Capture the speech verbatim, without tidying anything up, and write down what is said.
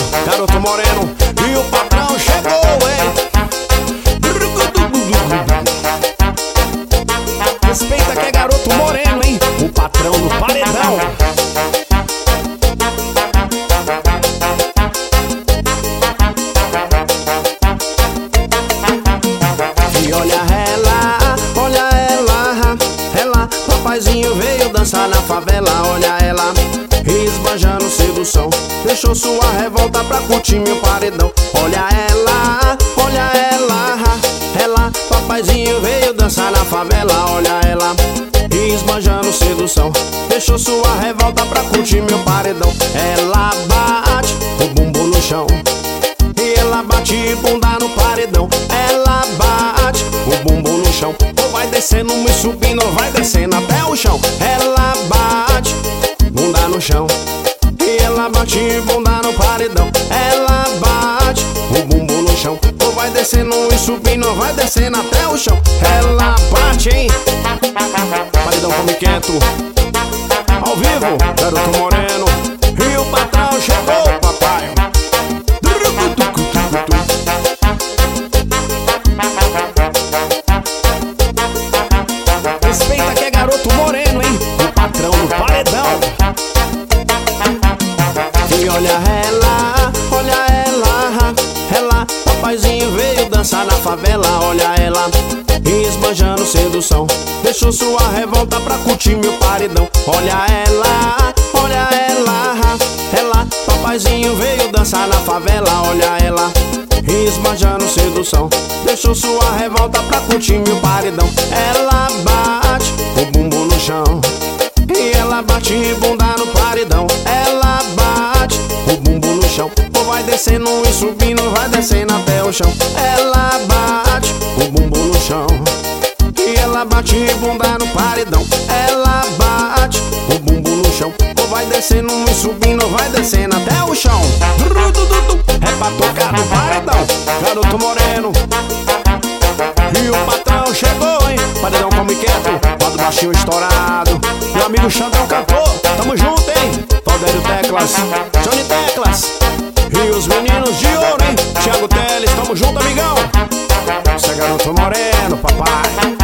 garoto moreno, e o patrão chegou, hein? Respeita que é garoto moreno, hein? O patrão do paredão. E olha ela, olha ela, ela, papaizinho veio dançar na favela. Olha ela, esbanjando sedução, deixou sua revolta pra curtir meu paredão. Olha ela, olha ela, ela, papaizinho veio dançar na favela. Olha ela, esbanjando sedução, deixou sua revolta pra curtir meu paredão. Ela bate o bumbum no chão e ela bate bunda no paredão. Ela bate o bumbum no chão, ou vai descendo, me subindo, ou vai descendo até o chão. Ela bate bunda no chão e ela bate bunda no paredão. Ela bate o bumbum no chão, ou vai descendo e subindo, ou vai descendo até o chão. Ela bate, hein? Paredão come quieto, ao vivo, garoto moreno, e o patrão chegou, papai. Respeita que é garoto moreno, hein? O patrão do paredão. E olha ela, olha ela, ela, papaizinho veio dançar na favela. Olha ela, esbanjando sedução, deixou sua revolta pra curtir meu paredão. Olha ela, olha ela, ela, papaizinho veio dançar na favela. Olha ela, esbanjando sedução, deixou sua revolta pra curtir meu paredão. Ela bate o bumbum no chão e ela bate bunda no paredão. Ela bate o bumbum no chão, ou vai descendo e subindo, vai descendo até o chão. Ela bate o bumbum no chão e ela bate bunda no paredão. Ela bate o bumbum no chão, ou vai descendo e subindo, vai descendo até o chão. É pra tocar no paredão, garoto moreno, e o patrão chegou, hein? Paredão come quieto, quadro baixinho estourado. Meu amigo Xandão cantor, tamo junto, hein? Valdério Teclas, Johnny Teclas e os meninos de ouro, hein? Thiago Teles, tamo junto, amigão. Você é garoto moreno, papai.